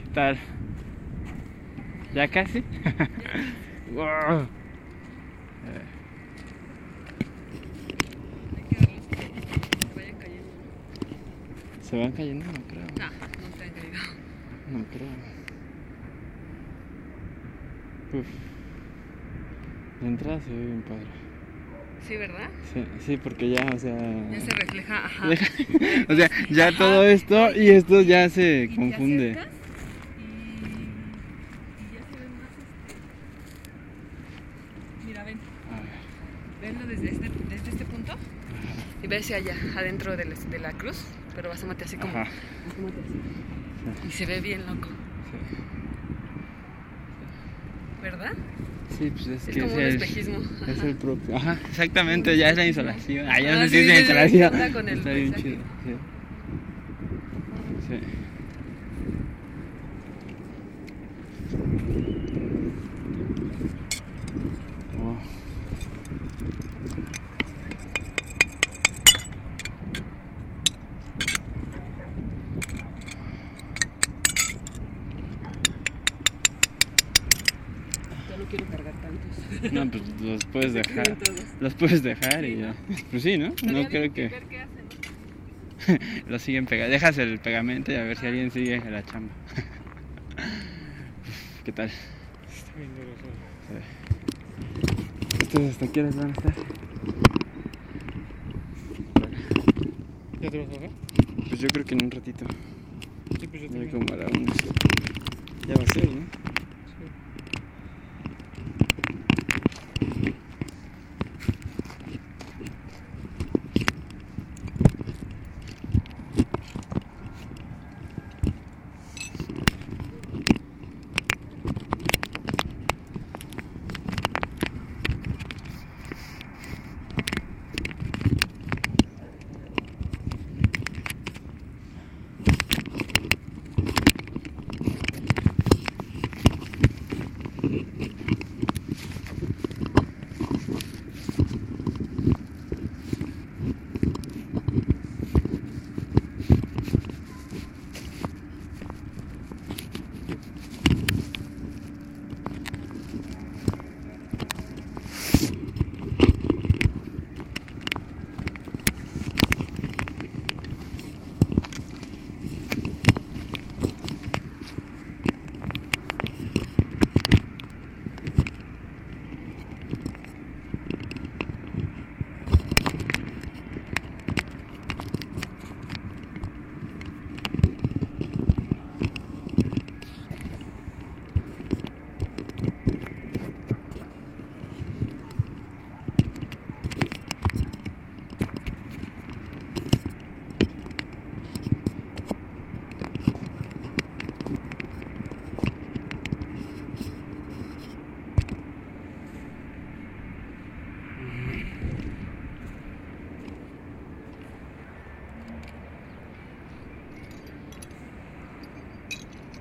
tal? ¿Ya casi? Wow. ¿Se van cayendo? No creo. No, no se han caído. No creo. Uf. La entrada se ve bien padre. Sí, ¿verdad? Sí, porque ya, o sea... Ya se refleja, ajá. O sea, ya Ajá. todo esto y esto ya se Y confunde. te acercas y ya se ven más Mira, ven. Venlo desde este punto. Y ve hacia allá, adentro de la cruz. Pero asómate así como... Ajá. Asómate así. Y se ve bien loco. Sí. ¿Verdad? Sí, pues es que como un espejismo. Es el propio. Ajá, exactamente, ya es la insolación. Ah, ya no sé sí, si es la sí, insolación. anda con el Está bien paisaje. chido. Sí. Sí. Oh. Ya no quiero cargar tantos. No, pues los puedes dejar. Todos. Los puedes dejar y ya. Pues sí, ¿no? No creo que. Ver qué hacen. Lo siguen pegando. Dejas el pegamento y a ver si alguien sigue la chamba. ¿Qué tal? Está bien duro eso. Sí. ¿Ustedes hasta qué horas van a estar? ¿Ya te vas a bajar? Pues yo creo que en un ratito. Sí, pues yo Ya también. como a la 1. Ya va a ser, ¿no?